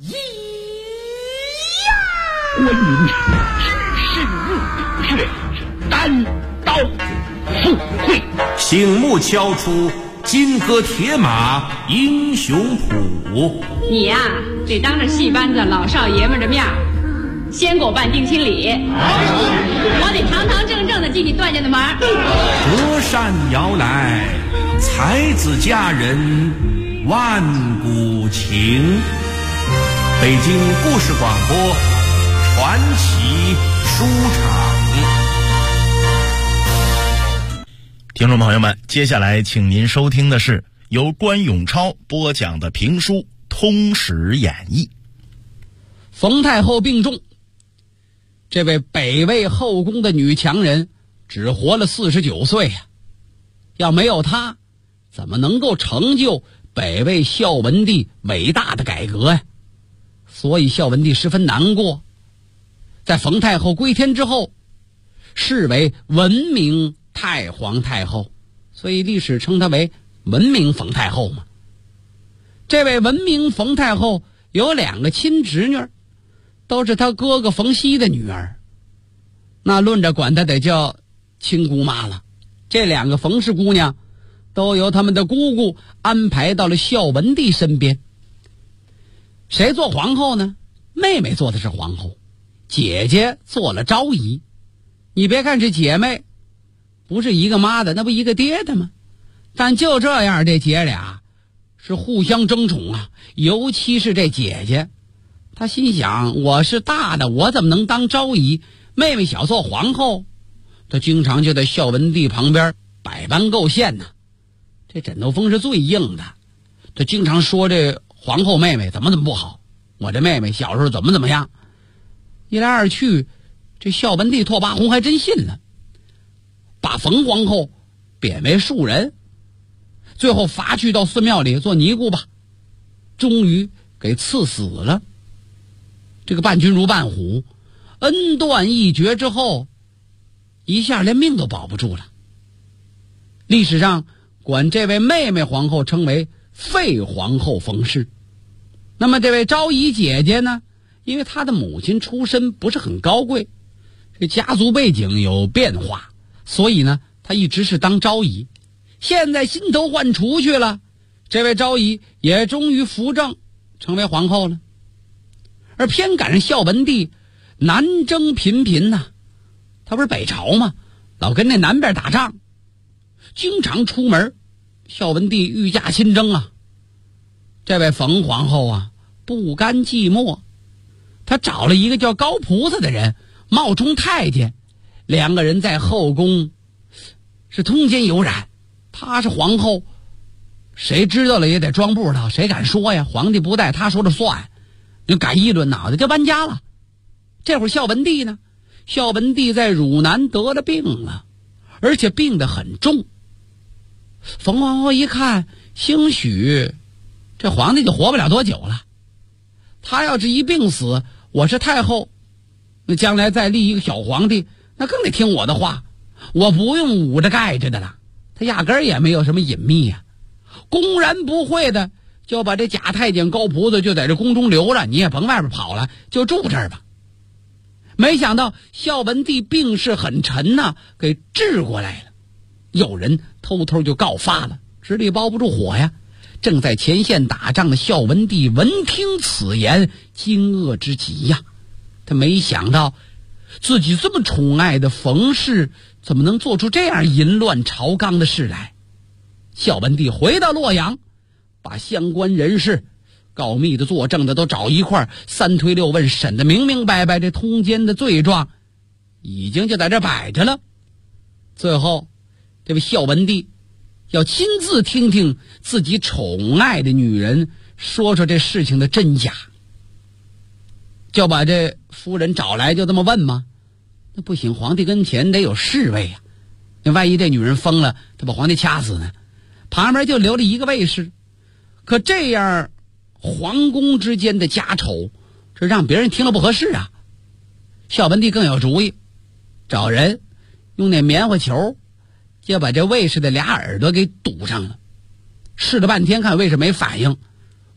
关云长只身入血，单刀赴会， 醒目敲出金戈铁马英雄谱。 你呀，得当着戏班子老少爷们的面先给我办定亲礼，我得堂堂正正的进你段家的门。 折扇摇来，才子佳人万古情。北京故事广播传奇书场。 听众朋友们，接下来请您收听的是由关永超播讲的评书《通史演义》。 冯太后病重，这位北魏后宫的女强人只活了49岁呀，要没有她，怎么能够成就北魏孝文帝伟大的改革呀？所以孝文帝十分难过，在冯太后归天之后，视为文明太皇太后，所以历史称她为文明冯太后嘛。这位文明冯太后有2个亲侄女，都是她哥哥冯熙的女儿，那论着管她得叫亲姑妈了。这2个冯氏姑娘都由他们的姑姑安排到了孝文帝身边。谁做皇后呢？妹妹做的是皇后，姐姐做了昭仪。你别看是姐妹，不是一个妈的，那不一个爹的吗？但就这样，这姐俩是互相争宠啊。尤其是这姐姐，她心想，我是大的，我怎么能当昭仪？妹妹小做皇后。她经常就在孝文帝旁边百般构陷呢。这枕头风是最硬的，她经常说这皇后妹妹怎么不好，我这妹妹小时候怎么样。一来二去，这孝文帝拓跋宏还真信了，把冯皇后贬为庶人，最后罚去到寺庙里做尼姑吧，终于给赐死了。这个伴君如伴虎，恩断义绝之后，一下连命都保不住了。历史上管这位妹妹皇后称为废皇后冯氏。那么这位昭仪姐姐呢，因为她的母亲出身不是很高贵，这家族背景有变化，所以呢她一直是当昭仪。现在新头换除去了，这位昭仪也终于扶正成为皇后了。而偏赶上孝文帝南征频频呐，他不是北朝吗？老跟那南边打仗，经常出门，孝文帝御驾亲征啊。这位冯皇后啊，不甘寂寞，她找了一个叫高菩萨的人冒充太监，2个人在后宫是通奸有染。她是皇后，谁知道了也得装不知道，谁敢说呀？皇帝不在，她说了算，你敢议论脑袋就搬家了。这会儿孝文帝呢，孝文帝在汝南得了病了，而且病得很重。冯皇后一看，兴许这皇帝就活不了多久了，他要是一病死，我是太后，那将来再立一个小皇帝，那更得听我的话，我不用捂着盖着的了。他压根儿也没有什么隐秘呀，公然不讳的就把这假太监高菩萨就在这宫中留着，你也甭外边跑了，就住这儿吧。没想到孝文帝病势很沉呐，给治过来了。有人偷偷就告发了，纸里包不住火呀。正在前线打仗的孝文帝闻听此言，惊愕之极呀。他没想到自己这么宠爱的冯氏怎么能做出这样淫乱朝纲的事来。孝文帝回到洛阳，把相关人士告密的作证的都找一块，3推6问，审得明明白白，这通奸的罪状已经就在这摆着了。最后这位孝文帝要亲自听听自己宠爱的女人说说这事情的真假，就把这夫人找来，就这么问吗？那不行，皇帝跟前得有侍卫啊，那万一这女人疯了，他把皇帝掐死呢。旁边就留了一个卫士，可这样皇宫之间的家丑，这让别人听了不合适啊。孝文帝更有主意，找人用那棉花球就把这卫士的俩耳朵给堵上了，试了半天看卫士没反应，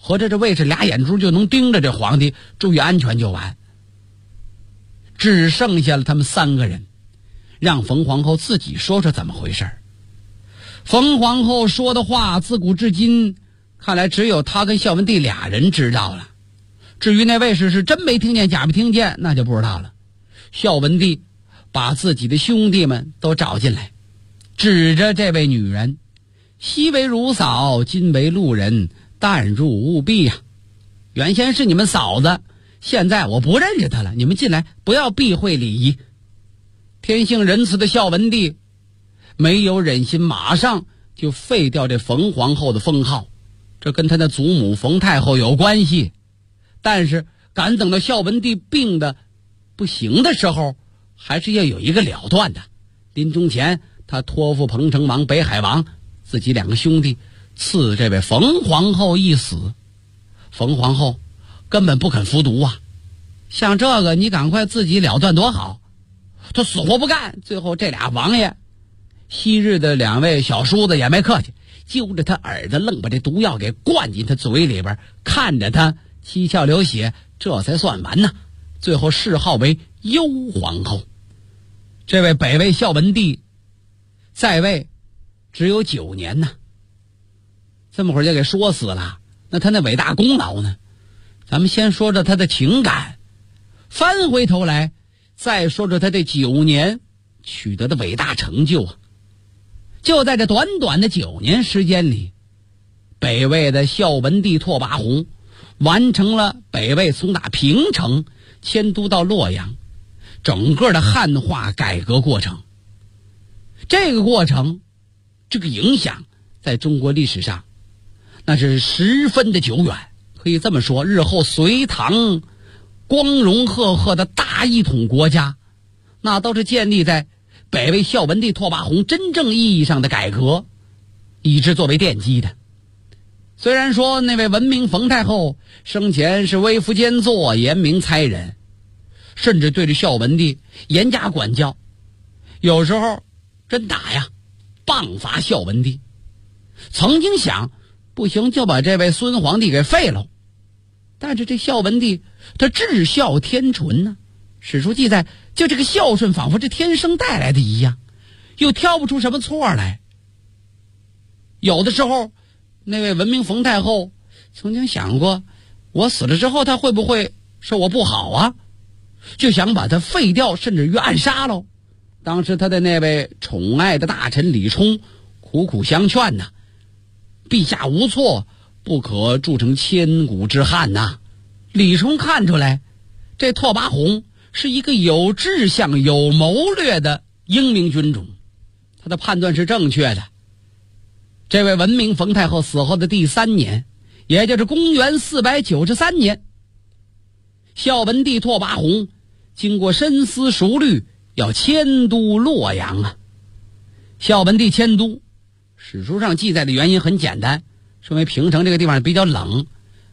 合着这卫士俩眼珠就能盯着这皇帝，注意安全就完。只剩下了他们3个人，让冯皇后自己说说怎么回事。冯皇后说的话自古至今看来只有她跟孝文帝俩人知道了，至于那卫士是真没听见假没听见那就不知道了。孝文帝把自己的兄弟们都找进来，指着这位女人，昔为汝嫂，今为路人，但入务必呀。原先是你们嫂子，现在我不认识她了，你们进来不要避讳礼仪。天性仁慈的孝文帝没有忍心马上就废掉这冯皇后的封号，这跟他的祖母冯太后有关系。但是赶等到孝文帝病得不行的时候，还是要有一个了断的。临终前他托付彭城王、北海王自己2个兄弟赐这位冯皇后一死。冯皇后根本不肯服毒啊，像这个你赶快自己了断多好，他死活不干。最后这俩王爷昔日的2位小叔子也没客气，揪着他耳朵愣把这毒药给灌进他嘴里边，看着他七窍流血，这才算完呢。最后谥号为幽皇后。这位北魏孝文帝在位只有9年呢，这么会儿就给说死了，那他那伟大功劳呢？咱们先说着他的情感，翻回头来再说着他这9年取得的伟大成就啊。就在这短短的9年时间里，北魏的孝文帝拓跋宏完成了北魏从打平城迁都到洛阳整个的汉化改革过程。这个过程，这个影响在中国历史上那是十分的久远。可以这么说，日后隋唐光荣赫赫的大一统国家，那都是建立在北魏孝文帝拓跋宏真正意义上的改革以致作为奠基的。虽然说那位文明冯太后生前是微服兼作、严明猜人，甚至对着孝文帝严加管教，有时候真打呀，棒罚孝文帝。曾经想不行就把这位孙皇帝给废了，但是这孝文帝他至孝天纯呢，史书记载就这个孝顺仿佛是天生带来的一样，又挑不出什么错来。有的时候那位文明冯太后曾经想过，我死了之后他会不会说我不好啊，就想把他废掉，甚至于暗杀喽。当时他的那位宠爱的大臣李冲苦苦相劝呐，陛下无错，不可铸成千古之汉呐。李冲看出来这拓跋宏是一个有志向有谋略的英明军种，他的判断是正确的。这位文明冯太后死后的第3年，也就是公元493年，孝文帝拓跋宏经过深思熟虑要迁都洛阳啊。孝文帝迁都，史书上记载的原因很简单，是因为平城这个地方比较冷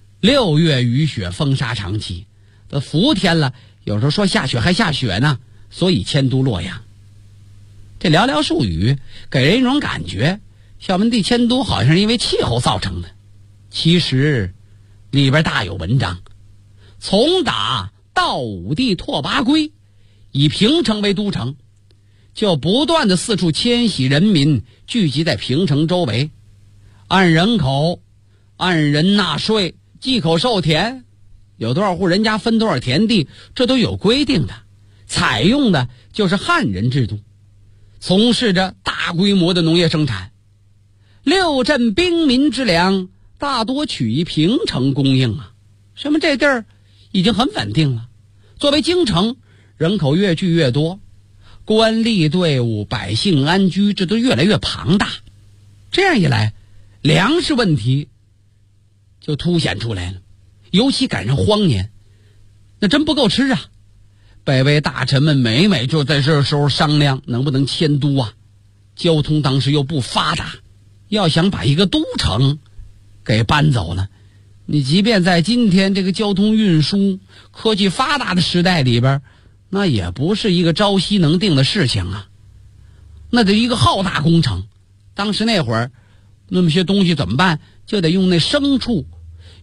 ，6月雨雪风沙长期，伏天了，有时候说下雪还下雪呢，所以迁都洛阳。这寥寥数语给人一种感觉，孝文帝迁都好像是因为气候造成的，其实里边大有文章。从打道武帝拓跋圭以平城为都城，就不断的四处迁徙人民，聚集在平城周围，按人口按人纳税，祭口授田，有多少户人家分多少田地，这都有规定的。采用的就是汉人制度，从事着大规模的农业生产。6镇兵民之粮大多取于平城供应啊，说明这地儿已经很稳定了。作为京城，人口越聚越多，官吏队伍、百姓安居，这都越来越庞大。这样一来，粮食问题就凸显出来了，尤其赶上荒年，那真不够吃啊。北魏大臣们每每就在这时候商量能不能迁都啊。交通当时又不发达，要想把一个都城给搬走了，你即便在今天这个交通运输科技发达的时代里边，那也不是一个朝夕能定的事情啊，那得一个浩大工程。当时那会儿那么些东西怎么办？就得用那牲畜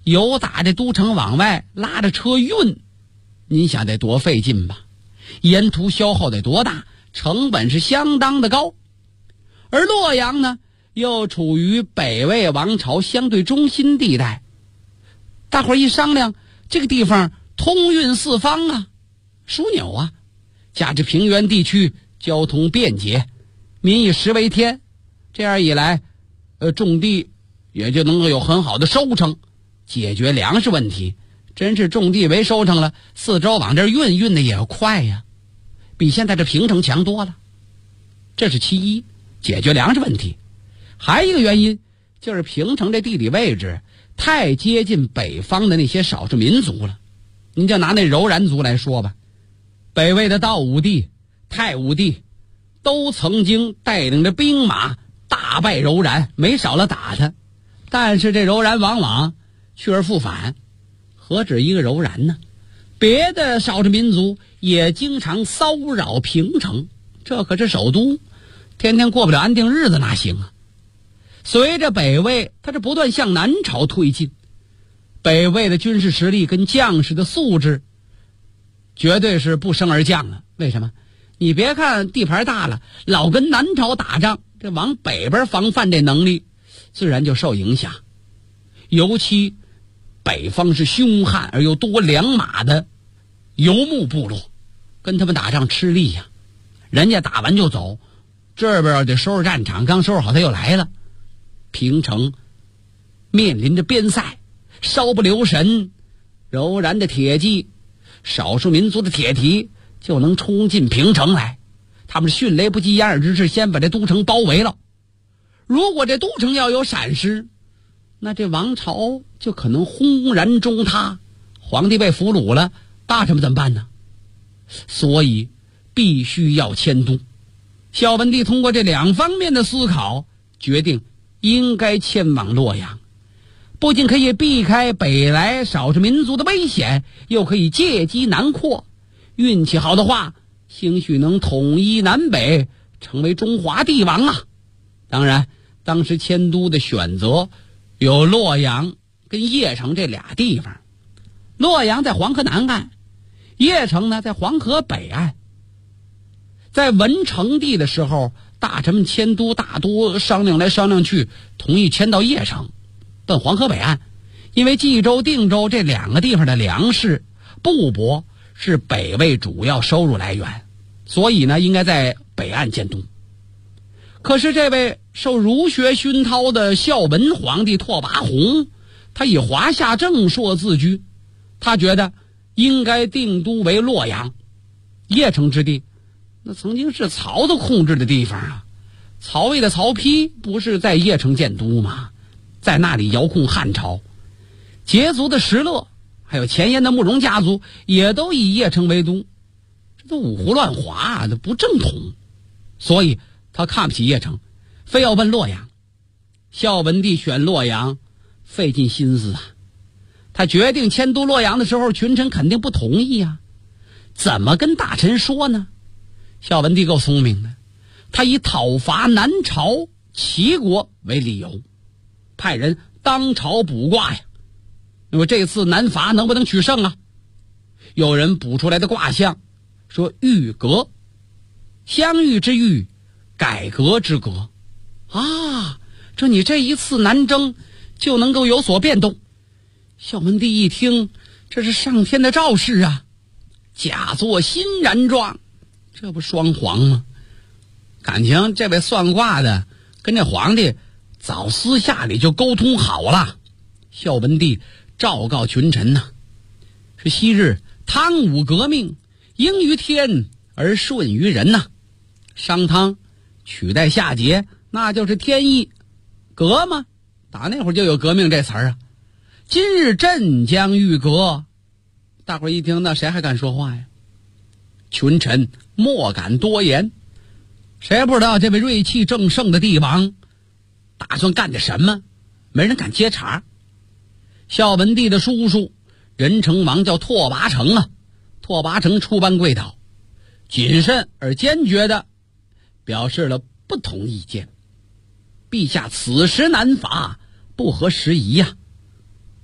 由打这都城往外拉着车运，您想得多费劲吧？沿途消耗得多大，成本是相当的高。而洛阳呢，又处于北魏王朝相对中心地带，大伙儿一商量，这个地方通运四方啊，枢纽啊，加之平原地区交通便捷，民以食为天，这样一来，种地也就能够有很好的收成，解决粮食问题。真是种地为收成了，四周往这运的也要快呀，比现在这平城强多了。这是其一，解决粮食问题。还一个原因就是平城这地理位置太接近北方的那些少数民族了。您就拿那柔然族来说吧，北魏的道武帝、太武帝都曾经带领着兵马大败柔然，没少了打他。但是这柔然往往去而复返，何止一个柔然呢？别的少数民族也经常骚扰平城，这可是首都，天天过不了安定日子哪行啊？随着北魏它是不断向南朝推进，北魏的军事实力跟将士的素质绝对是不升而降了。为什么？你别看地盘大了，老跟南朝打仗，这往北边防范这能力自然就受影响。尤其北方是凶悍而又多良马的游牧部落，跟他们打仗吃力呀。人家打完就走，这边得收拾战场，刚收拾好他又来了。平城面临着边塞，稍不留神，柔然的铁骑、少数民族的铁蹄就能冲进平城来。他们迅雷不及掩耳之势，先把这都城包围了。如果这都城要有闪失，那这王朝就可能轰然中塌，皇帝被俘虏了，大臣们怎么办呢？所以必须要迁都。孝文帝通过这两方面的思考，决定应该迁往洛阳，不仅可以避开北来少数民族的危险，又可以借机南扩。运气好的话，兴许能统一南北，成为中华帝王啊！当然，当时迁都的选择有洛阳跟邺城这俩地方。洛阳在黄河南岸，邺城呢在黄河北岸。在文成帝的时候，大臣们迁都大多商量来商量去，同意迁到邺城，奔黄河北岸。因为冀州、定州这两个地方的粮食、布帛是北魏主要收入来源，所以呢，应该在北岸建都。可是这位受儒学熏陶的孝文皇帝拓跋宏，他以华夏正朔自居，他觉得应该定都为洛阳。邺城之地那曾经是曹操控制的地方啊，曹魏的曹丕不是在邺城建都吗？在那里遥控汉朝。羯族的石勒还有前燕的慕容家族也都以邺城为都，这都五胡乱华，这不正统。所以他看不起邺城，非要奔洛阳。孝文帝选洛阳费尽心思啊，他决定迁都洛阳的时候，群臣肯定不同意啊，怎么跟大臣说呢？孝文帝够聪明的，他以讨伐南朝齐国为理由，派人当朝卜卦呀。那么这次南伐能不能取胜啊？有人卜出来的卦象说遇革，相遇之遇，改革之革啊，这你这一次南征就能够有所变动。孝文帝一听，这是上天的昭示啊，假作欣然状，这不双簧吗？感情这位算卦的跟这皇帝早私下里就沟通好了。孝文帝昭告群臣呐，是昔日汤武革命，应于天而顺于人呐。商汤取代夏桀，那就是天意。革吗？打那会儿就有革命这词儿啊。今日朕将欲革，大伙儿一听，那谁还敢说话呀？群臣莫敢多言，谁也不知道这位锐气正盛的帝王打算干点什么，没人敢接茬。孝文帝的叔叔仁成王叫拓跋成啊，拓跋成出班跪倒，谨慎而坚决的表示了不同意见。陛下此时南伐不合时宜呀。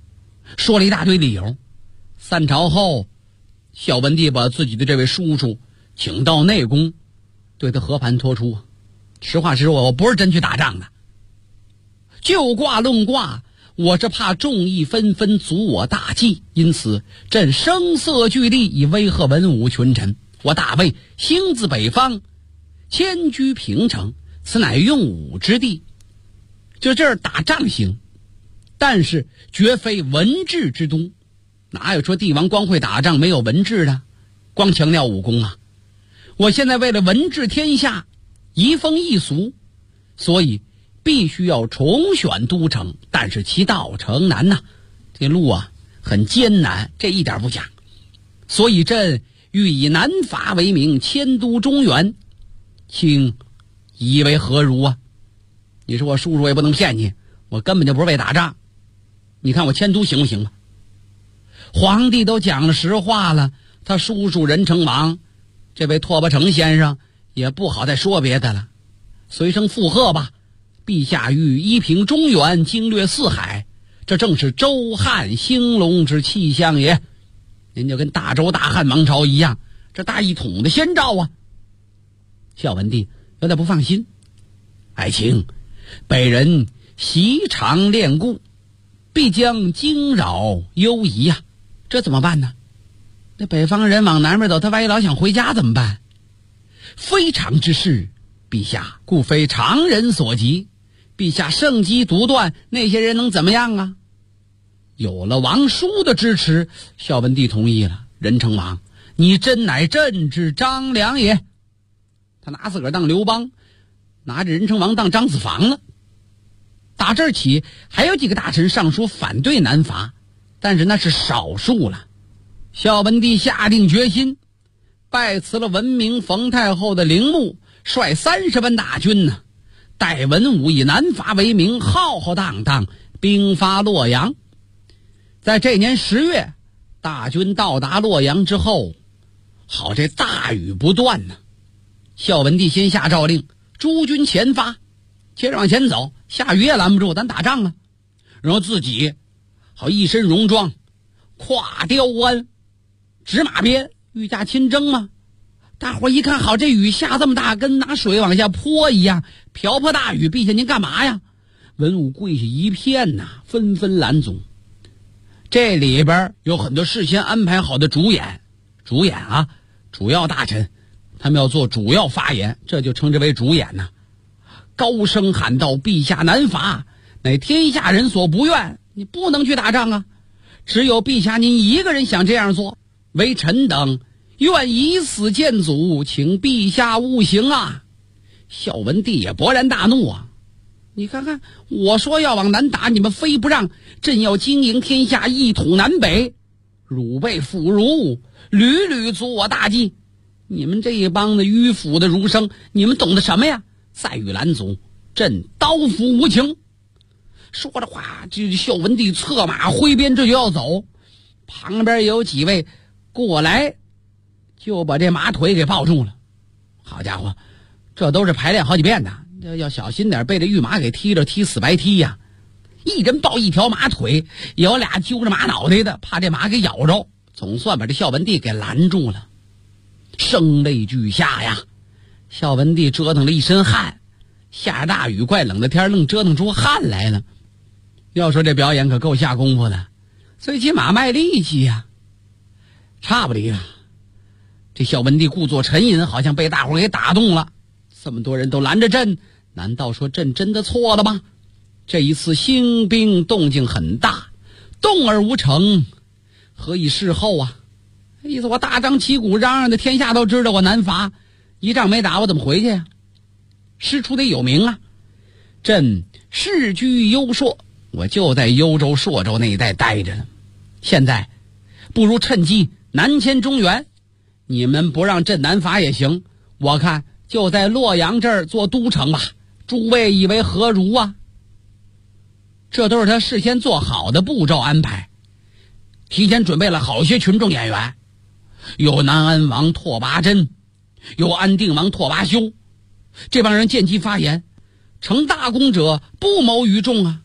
说了一大堆理由。散朝后，孝文帝把自己的这位叔叔请到内宫，对他和盘托出。实话实说，我不是真去打仗的，就卦论卦，我是怕众议纷纷阻我大计，因此朕声色俱厉，以威吓文武群臣。我大魏兴自北方，迁居平城，此乃用武之地。就这儿打仗行，但是绝非文治之都。哪有说帝王光会打仗没有文治的，光强调武功啊？我现在为了文治天下，移风易俗，所以必须要重选都城，但是其道程难呐，这路啊很艰难，这一点不假。所以朕欲以南伐为名，迁都中原，卿以为何如啊？你说我叔叔也不能骗你，我根本就不是为打仗，你看我迁都行不行吧？皇帝都讲了实话了，他叔叔任城王这位拓跋成先生也不好再说别的了，随声附和吧。陛下欲依平中原，经略四海，这正是周汉兴隆之气象也。您就跟大周大汉王朝一样，这大一统的先兆啊。孝文帝有点不放心，爱卿，北人习常恋故，必将惊扰忧疑呀，这怎么办呢？那北方人往南边走，他万一老想回家怎么办？非常之事，陛下，故非常人所及。陛下圣机独断，那些人能怎么样啊？有了王叔的支持，孝文帝同意了。任城王，你真乃朕之张良也。他拿自个儿当刘邦，拿着任城王当张子房了。打这儿起，还有几个大臣上书反对南伐，但是那是少数了。孝文帝下定决心，拜辞了文明冯太后的陵墓，率30万大军呢，待文武以南伐为名，浩浩荡荡兵发洛阳。在这年10月，大军到达洛阳之后，好这大雨不断呢。孝文帝先下诏令，诸军前发，接着往前走，下雨也拦不住，咱打仗啊。然后自己好一身戎装，跨雕鞍，执马鞭，御驾亲征嘛。大伙一看，好这雨下这么大，跟拿水往下泼一样，瓢泼大雨，陛下您干嘛呀？文武跪下一片呐，纷纷拦阻。这里边有很多事先安排好的主演啊，主要大臣，他们要做主要发言，这就称之为主演呐。高声喊道：陛下南伐，乃天下人所不愿，你不能去打仗啊！只有陛下您一个人想这样做，为臣等愿以死见阻，请陛下勿行啊！孝文帝也勃然大怒啊！你看看，我说要往南打，你们非不让，朕要经营天下，一统南北，汝辈腐儒，屡屡阻我大计。你们这一帮的迂腐的儒生，你们懂得什么呀？再与拦阻，朕刀斧无情。说着话，这孝文帝策马挥鞭，这就要走。旁边有几位过来，就把这马腿给抱住了。好家伙，这都是排练好几遍的，要小心点，被这御马给踢着，踢死白踢呀！一人抱一条马腿，有俩揪着马脑袋的，怕这马给咬着，总算把这孝文帝给拦住了。声泪俱下呀！孝文帝折腾了一身汗，下大雨怪冷的天，愣折腾出汗来了。要说这表演可够下功夫的，最起码卖力气呀。差不离了，这孝文帝故作沉吟，好像被大伙给打动了。这么多人都拦着朕，难道说朕真的错了吗？这一次兴兵动静很大，动而无成，何以事后啊？意思我大张旗鼓嚷嚷的，天下都知道我南伐，一仗没打，我怎么回去呀？师出得有名啊！朕世居幽朔，我就在幽州、朔州那一带待着呢。现在不如趁机南迁中原，你们不让朕南伐也行，我看就在洛阳这儿做都城吧，诸位以为何如啊？这都是他事先做好的步骤安排，提前准备了好些群众演员，有南安王拓跋真，有安定王拓跋修，这帮人见机发言，成大功者不谋于众啊，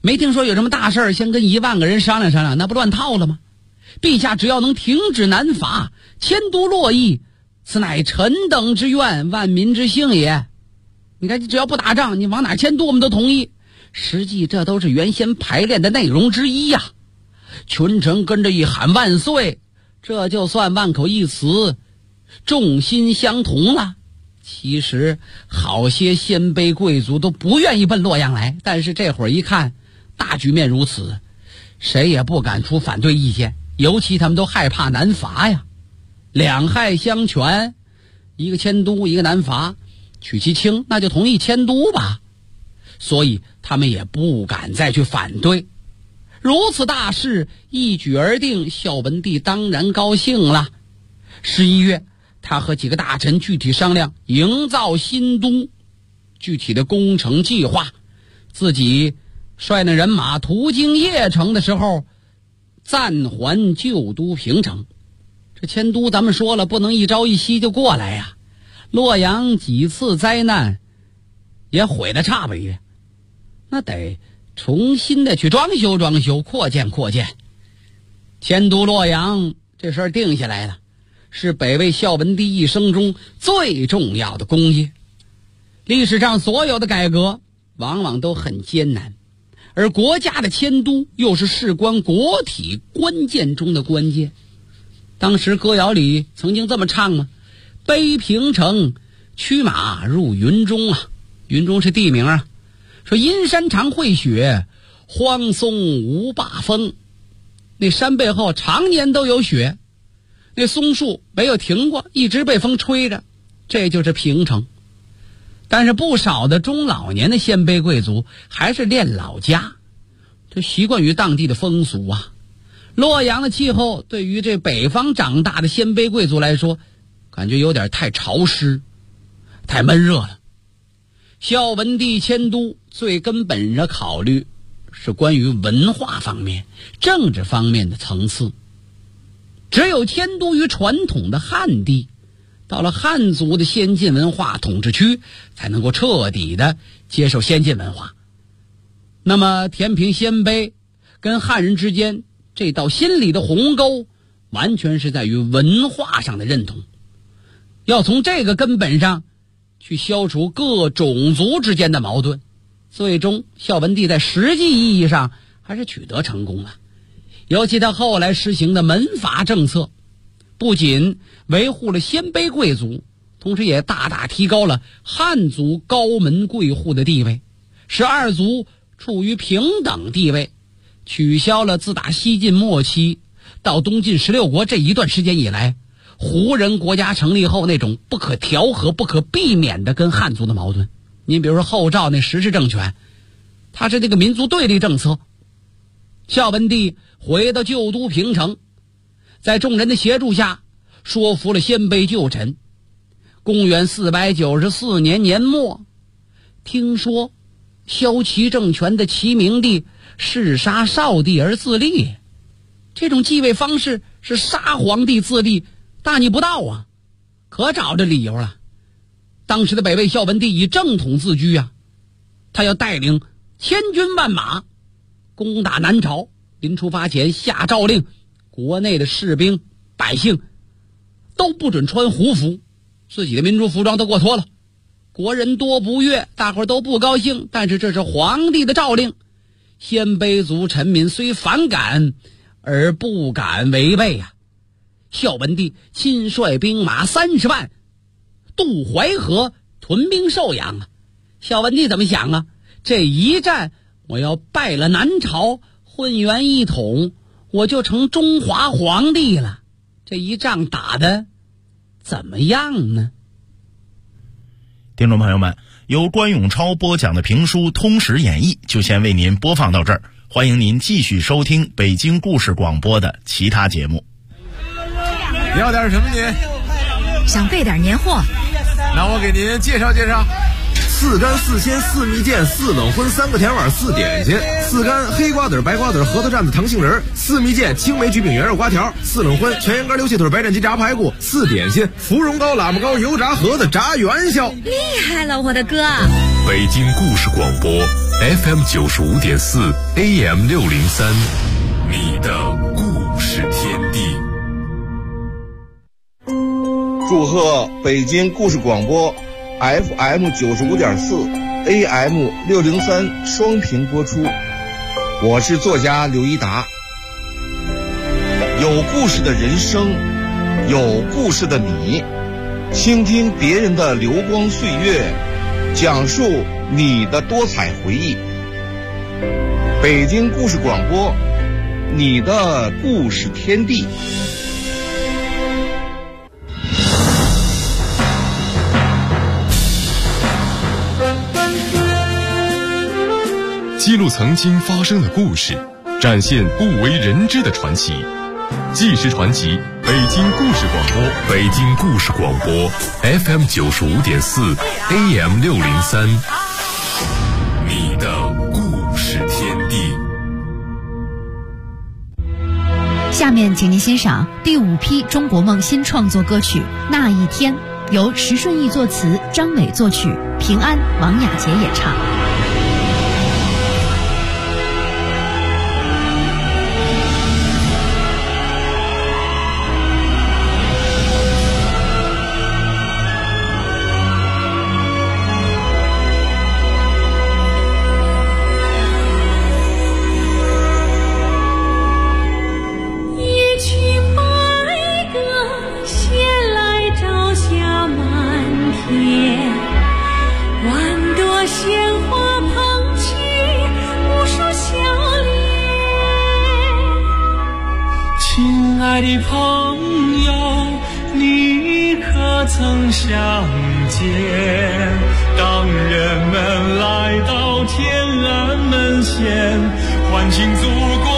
没听说有什么大事儿，先跟1万个人商量商量，那不乱套了吗？陛下只要能停止南伐，迁都洛邑，此乃臣等之愿，万民之幸也。你看，只要不打仗，你往哪迁都我们都同意。实际这都是原先排练的内容之一呀。群臣跟着一喊万岁，这就算万口一词，众心相同了。其实好些鲜卑贵族都不愿意奔洛阳来，但是这会儿一看大局面如此，谁也不敢出反对意见，尤其他们都害怕南伐呀。两害相权，一个迁都，一个南伐，取其轻，那就同意迁都吧。所以他们也不敢再去反对。如此大事一举而定，孝文帝当然高兴了。11月，他和几个大臣具体商量营造新都具体的工程计划，自己率领人马途经邺城的时候，暂还旧都平城。这迁都咱们说了，不能一朝一夕就过来呀。洛阳几次灾难也毁得差不离，那得重新的去装修装修，扩建扩建。迁都洛阳这事儿定下来了，是北魏孝文帝一生中最重要的功业。历史上所有的改革往往都很艰难，而国家的迁都又是事关国体关键中的关键。当时歌谣里曾经这么唱吗？卑平城，驱马入云中啊。云中是地名啊。说阴山常会雪，荒松无罢风。那山背后常年都有雪，那松树没有停过，一直被风吹着，这就是平城。但是不少的中老年的鲜卑贵族还是恋老家，这习惯于当地的风俗啊。洛阳的气候对于这北方长大的鲜卑贵族来说，感觉有点太潮湿，太闷热了。孝文帝迁都最根本的考虑是关于文化方面、政治方面的层次。只有迁都于传统的汉地，到了汉族的先进文化统治区，才能够彻底的接受先进文化。那么填平鲜卑跟汉人之间这道心理的鸿沟，完全是在于文化上的认同。要从这个根本上去消除各种族之间的矛盾，最终孝文帝在实际意义上还是取得成功了。尤其他后来实行的门阀政策，不仅维护了鲜卑贵族，同时也大大提高了汉族高门贵户的地位，使二族处于平等地位，取消了自打西晋末期到东晋16国这一段时间以来，胡人国家成立后那种不可调和、不可避免的跟汉族的矛盾。你比如说后赵那实施政权，他是这个民族对立政策。孝文帝回到旧都平城，在众人的协助下说服了鲜卑旧臣。公元494年年末，听说骁骑政权的齐明帝弑杀少帝而自立，这种继位方式是杀皇帝自立，大逆不道啊，可找着理由了。当时的北魏孝文帝以正统自居啊，他要带领千军万马攻打南朝。临出发前下诏令，国内的士兵百姓都不准穿胡服，自己的民族服装都给我脱了。国人多不悦，大伙都不高兴，但是这是皇帝的诏令，鲜卑族臣民虽反感而不敢违背啊。孝文帝亲率兵马30万渡淮河，屯兵寿阳啊。孝文帝怎么想啊？这一战我要败了南朝，混元一统，我就成中华皇帝了。这一仗打得怎么样呢？ 听众朋友们，由关永超播讲的评书《通史演义》就先为您播放到这儿，欢迎您继续收听北京故事广播的其他节目。 要点什么您？ 想备点年货， 那我给您介绍介绍。4干4鲜4蜜饯4冷荤3个甜碗4点心，4干黑瓜子白瓜子核桃蘸子糖杏仁，4蜜饯青梅菊饼圆肉瓜条，4冷荤全羊肝溜蟹腿白斩鸡炸排骨，4点心芙蓉糕喇嘛糕油炸盒子炸元宵。 厉害了我的哥！ 北京故事广播 FM 95.4 AM 603，你的故事天地。 祝贺北京故事广播 FM 95.4 AM 603双屏播出。我是作家刘一达。有故事的人生，有故事的你，倾听别人的流光岁月，讲述你的多彩回忆。北京故事广播，你的故事天地。 记录曾经发生的故事，展现不为人知的传奇。纪实传奇，北京故事广播，北京故事广播 FM 95.4 AM 603，你的故事天地。 下面请您欣赏第5批中国梦新创作歌曲《那一天》，由石顺义作词，张伟作曲，平安、王雅洁演唱。 的朋友，你可曾相见？当人们来到天安门前，欢庆祖国